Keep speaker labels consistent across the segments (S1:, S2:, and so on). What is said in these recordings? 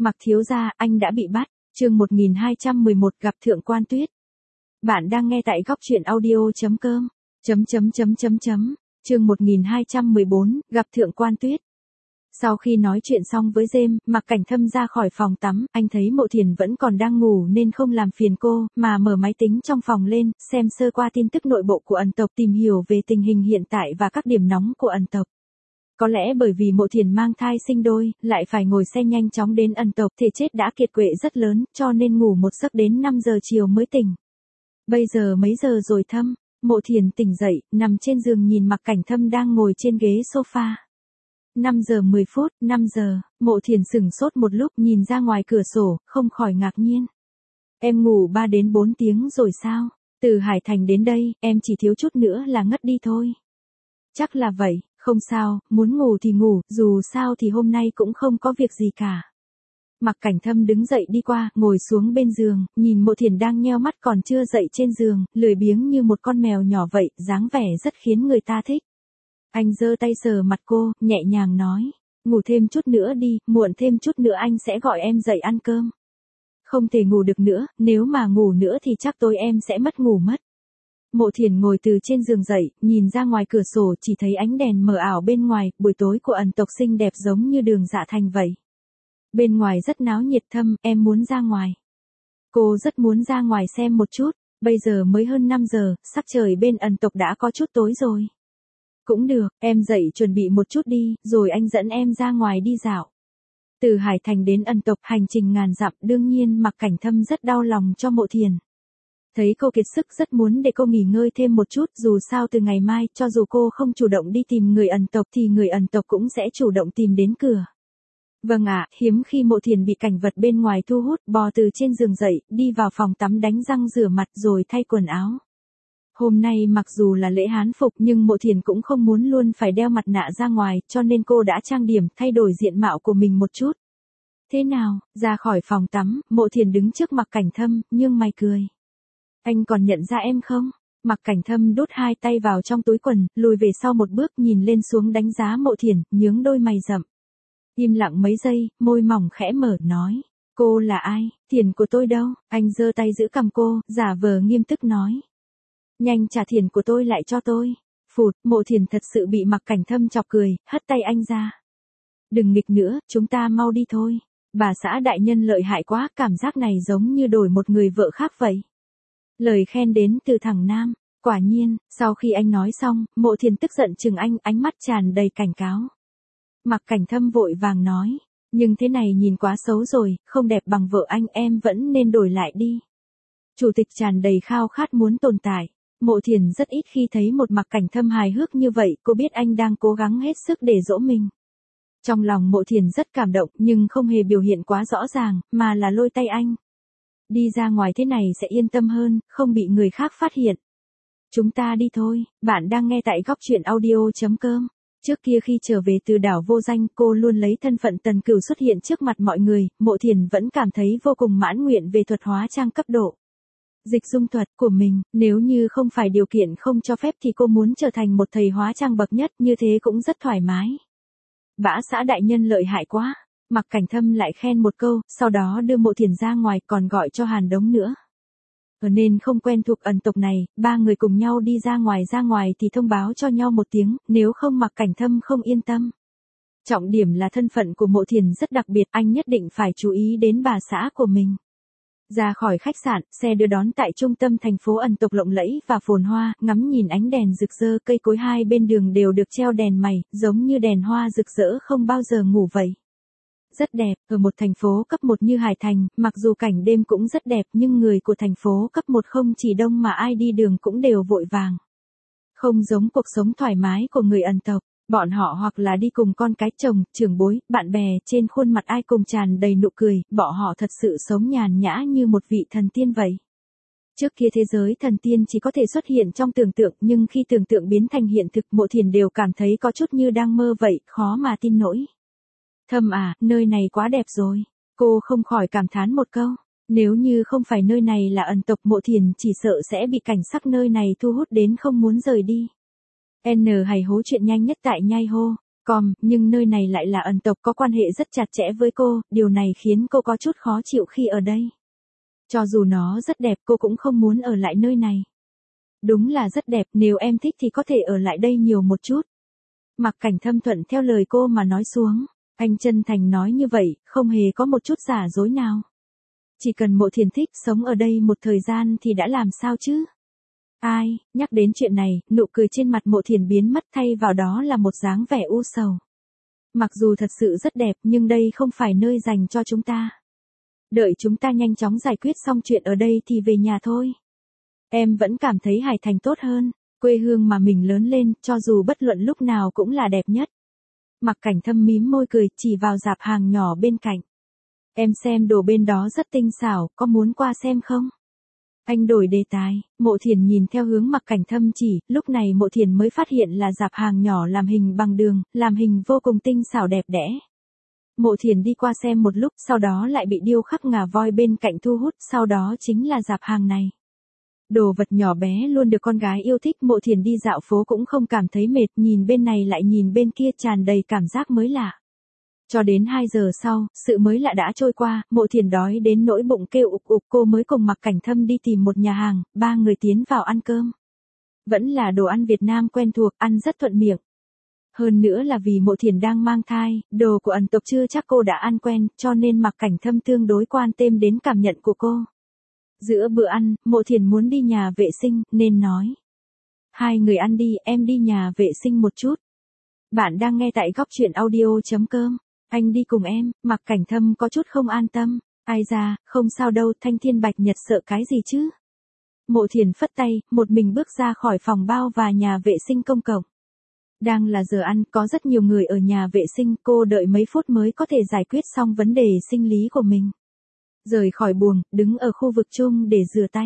S1: Mặc thiếu gia, anh đã bị bắt. Chương 1211 gặp Thượng Quan Tuyết. Bạn đang nghe tại góc truyện audio.com. Chương 1214, gặp Thượng Quan Tuyết. Sau khi nói chuyện xong với James, Mạc Cảnh Thâm ra khỏi phòng tắm, anh thấy Mộ Thiền vẫn còn đang ngủ nên không làm phiền cô, mà mở máy tính trong phòng lên, xem sơ qua tin tức nội bộ của ẩn tộc, tìm hiểu về tình hình hiện tại và các điểm nóng của ẩn tộc. Có lẽ bởi vì Mộ Thiền mang thai sinh đôi, lại phải ngồi xe nhanh chóng đến ẩn tộc, thể chất đã kiệt quệ rất lớn, cho nên ngủ một giấc đến 5 giờ chiều mới tỉnh. Bây giờ mấy giờ rồi Thâm? Mộ Thiền tỉnh dậy, nằm trên giường nhìn Mạc Cảnh Thâm đang ngồi trên ghế sofa. 5 giờ 10 phút, 5 giờ, Mộ Thiền sửng sốt một lúc, nhìn ra ngoài cửa sổ, không khỏi ngạc nhiên. Em ngủ 3 đến 4 tiếng rồi sao? Từ Hải Thành đến đây, em chỉ thiếu chút nữa là ngất đi thôi. Chắc là vậy, không sao, muốn ngủ thì ngủ, dù sao thì hôm nay cũng không có việc gì cả. Mạc Cảnh Thâm đứng dậy đi qua, ngồi xuống bên giường, nhìn Mộ Thiền đang nheo mắt còn chưa dậy trên giường, lười biếng như một con mèo nhỏ vậy, dáng vẻ rất khiến người ta thích. Anh giơ tay sờ mặt cô, nhẹ nhàng nói, ngủ thêm chút nữa đi, muộn thêm chút nữa anh sẽ gọi em dậy ăn cơm. Không thể ngủ được nữa, nếu mà ngủ nữa thì chắc tối em sẽ mất ngủ mất. Mộ Thiền ngồi từ trên giường dậy, nhìn ra ngoài cửa sổ chỉ thấy ánh đèn mờ ảo bên ngoài, buổi tối của ẩn tộc xinh đẹp giống như đường Dạ Thành vậy. Bên ngoài rất náo nhiệt. Thâm, em muốn ra ngoài. Cô rất muốn ra ngoài xem một chút, bây giờ mới hơn 5 giờ, sắc trời bên ẩn tộc đã có chút tối rồi. Cũng được, em dậy chuẩn bị một chút đi, rồi anh dẫn em ra ngoài đi dạo. Từ Hải Thành đến ẩn tộc hành trình ngàn dặm, đương nhiên Mạc Cảnh Thâm rất đau lòng cho Mộ Thiền. Thấy cô kiệt sức rất muốn để cô nghỉ ngơi thêm một chút, dù sao từ ngày mai, cho dù cô không chủ động đi tìm người ẩn tộc thì người ẩn tộc cũng sẽ chủ động tìm đến cửa. Vâng ạ, hiếm khi Mộ Thiền bị cảnh vật bên ngoài thu hút, bò từ trên giường dậy, đi vào phòng tắm đánh răng rửa mặt rồi thay quần áo. Hôm nay mặc dù là lễ hán phục nhưng Mộ Thiền cũng không muốn luôn phải đeo mặt nạ ra ngoài, cho nên cô đã trang điểm, thay đổi diện mạo của mình một chút. Thế nào, ra khỏi phòng tắm, Mộ Thiền đứng trước Mạc Cảnh Thâm, nhưng mày cười. Anh còn nhận ra em không? Mạc Cảnh Thâm đút hai tay vào trong túi quần, lùi về sau một bước, nhìn lên xuống đánh giá Mộ Thiền, nhướng đôi mày rậm. Im lặng mấy giây, môi mỏng khẽ mở, nói. Cô là ai? Tiền của tôi đâu? Anh giơ tay giữ cằm cô, giả vờ nghiêm túc nói. Nhanh trả tiền của tôi lại cho tôi. Phụt, Mộ Thiền thật sự bị Mạc Cảnh Thâm chọc cười, hất tay anh ra. Đừng nghịch nữa, chúng ta mau đi thôi. Bà xã đại nhân lợi hại quá, cảm giác này giống như đổi một người vợ khác vậy. Lời khen đến từ thằng Nam. Quả nhiên, sau khi anh nói xong, Mộ Thiền tức giận chừng anh, ánh mắt tràn đầy cảnh cáo. Mạc Cảnh Thâm vội vàng nói, nhưng thế này nhìn quá xấu rồi, không đẹp bằng vợ anh, em vẫn nên đổi lại đi. Chủ tịch tràn đầy khao khát muốn tồn tại. Mộ Thiền rất ít khi thấy một Mạc Cảnh Thâm hài hước như vậy, cô biết anh đang cố gắng hết sức để dỗ mình. Trong lòng Mộ Thiền rất cảm động, nhưng không hề biểu hiện quá rõ ràng, mà là lôi tay anh. Đi ra ngoài thế này sẽ yên tâm hơn, không bị người khác phát hiện. Chúng ta đi thôi, bạn đang nghe tại góc truyện audio.com. Trước kia khi trở về từ đảo Vô Danh, cô luôn lấy thân phận Tần Cửu xuất hiện trước mặt mọi người, Mộ Thiền vẫn cảm thấy vô cùng mãn nguyện về thuật hóa trang cấp độ. Dịch dung thuật của mình, nếu như không phải điều kiện không cho phép thì cô muốn trở thành một thầy hóa trang bậc nhất, như thế cũng rất thoải mái. Bã xã đại nhân lợi hại quá. Mạc Cảnh Thâm lại khen một câu, sau đó đưa Mộ Thiền ra ngoài, còn gọi cho Hàn Đống nữa. Nên không quen thuộc ẩn tộc này, ba người cùng nhau đi ra ngoài thì thông báo cho nhau một tiếng, nếu không Mạc Cảnh Thâm không yên tâm. Trọng điểm là thân phận của Mộ Thiền rất đặc biệt, anh nhất định phải chú ý đến bà xã của mình. Ra khỏi khách sạn, xe đưa đón tại trung tâm thành phố ẩn tộc lộng lẫy và phồn hoa, ngắm nhìn ánh đèn rực rỡ, cây cối hai bên đường đều được treo đèn mày, giống như đèn hoa rực rỡ không bao giờ ngủ vậy. Rất đẹp, ở một thành phố cấp 1 như Hải Thành, mặc dù cảnh đêm cũng rất đẹp nhưng người của thành phố cấp 1 không chỉ đông mà ai đi đường cũng đều vội vàng. Không giống cuộc sống thoải mái của người ẩn tộc, bọn họ hoặc là đi cùng con cái, chồng, trưởng bối, bạn bè, trên khuôn mặt ai cùng tràn đầy nụ cười, bọn họ thật sự sống nhàn nhã như một vị thần tiên vậy. Trước kia thế giới thần tiên chỉ có thể xuất hiện trong tưởng tượng, nhưng khi tưởng tượng biến thành hiện thực, Mộ Thiền đều cảm thấy có chút như đang mơ vậy, khó mà tin nổi. Thâm à, nơi này quá đẹp rồi. Cô không khỏi cảm thán một câu. Nếu như không phải nơi này là ẩn tộc, Mộ Thiền chỉ sợ sẽ bị cảnh sắc nơi này thu hút đến không muốn rời đi. N hày hố chuyện nhanh nhất tại nhai hô. Nhưng nơi này lại là ẩn tộc có quan hệ rất chặt chẽ với cô, điều này khiến cô có chút khó chịu khi ở đây. Cho dù nó rất đẹp cô cũng không muốn ở lại nơi này. Đúng là rất đẹp, nếu em thích thì có thể ở lại đây nhiều một chút. Mặc Cảnh Thâm thuận theo lời cô mà nói xuống. Anh chân thành nói như vậy, không hề có một chút giả dối nào. Chỉ cần Mộ Thiền thích sống ở đây một thời gian thì đã làm sao chứ? Ai, nhắc đến chuyện này, nụ cười trên mặt Mộ Thiền biến mất thay vào đó là một dáng vẻ u sầu. Mặc dù thật sự rất đẹp nhưng đây không phải nơi dành cho chúng ta. Đợi chúng ta nhanh chóng giải quyết xong chuyện ở đây thì về nhà thôi. Em vẫn cảm thấy Hải Thành tốt hơn, quê hương mà mình lớn lên, cho dù bất luận lúc nào cũng là đẹp nhất. Mặc Cảnh Thâm mím môi cười, chỉ vào dạp hàng nhỏ bên cạnh. Em xem đồ bên đó rất tinh xảo, có muốn qua xem không? Anh đổi đề tài, Mộ Thiền nhìn theo hướng Mặc Cảnh Thâm chỉ, lúc này Mộ Thiền mới phát hiện là dạp hàng nhỏ làm hình bằng đường, làm hình vô cùng tinh xảo đẹp đẽ. Mộ Thiền đi qua xem một lúc, sau đó lại bị điêu khắc ngà voi bên cạnh thu hút, sau đó chính là dạp hàng này. Đồ vật nhỏ bé luôn được con gái yêu thích, Mộ Thiền đi dạo phố cũng không cảm thấy mệt, nhìn bên này lại nhìn bên kia tràn đầy cảm giác mới lạ. Cho đến 2 giờ sau, sự mới lạ đã trôi qua, Mộ Thiền đói đến nỗi bụng kêu ục ục, cô mới cùng Mặc Cảnh Thâm đi tìm một nhà hàng, 3 người tiến vào ăn cơm. Vẫn là đồ ăn Việt Nam quen thuộc, ăn rất thuận miệng. Hơn nữa là vì Mộ Thiền đang mang thai, đồ của ẩn tộc chưa chắc cô đã ăn quen, cho nên Mặc Cảnh Thâm tương đối quan tâm đến cảm nhận của cô. Giữa bữa ăn, Mộ Thiền muốn đi nhà vệ sinh, nên nói. 2 người ăn đi, em đi nhà vệ sinh một chút. Bạn đang nghe tại góc truyện audio.com. Anh đi cùng em, Mặc Cảnh Thâm có chút không an tâm. Ai ra, không sao đâu, Thanh Thiên Bạch Nhật sợ cái gì chứ? Mộ Thiền phất tay, một mình bước ra khỏi phòng bao và nhà vệ sinh công cộng. Đang là giờ ăn, có rất nhiều người ở nhà vệ sinh, cô đợi mấy phút mới có thể giải quyết xong vấn đề sinh lý của mình. Rời khỏi buồng, đứng ở khu vực chung để rửa tay.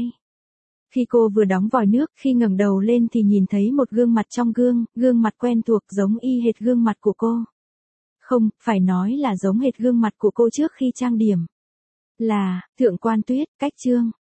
S1: Khi cô vừa đóng vòi nước, khi ngẩng đầu lên thì nhìn thấy một gương mặt trong gương, gương mặt quen thuộc giống y hệt gương mặt của cô. Không, phải nói là giống hệt gương mặt của cô trước khi trang điểm. Là, Thượng Quan Tuyết, Cách Chương.